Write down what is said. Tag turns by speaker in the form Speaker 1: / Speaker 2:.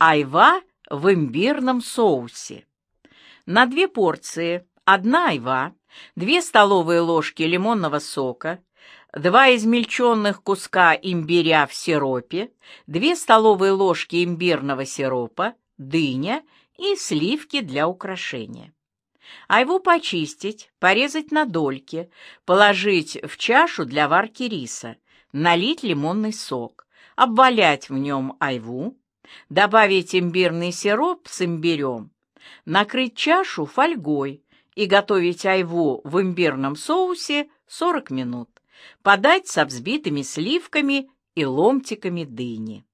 Speaker 1: Айва в имбирном соусе. На 2 порции 1 айва, 2 столовые ложки лимонного сока, 2 измельченных куска имбиря в сиропе, 2 столовые ложки имбирного сиропа, дыня и сливки для украшения. Айву почистить, порезать на дольки, положить в чашу для варки риса, налить лимонный сок, обвалять в нем айву, добавить имбирный сироп с имбирем, накрыть чашу фольгой и готовить айву в имбирном соусе 40 минут. Подать со взбитыми сливками и ломтиками дыни.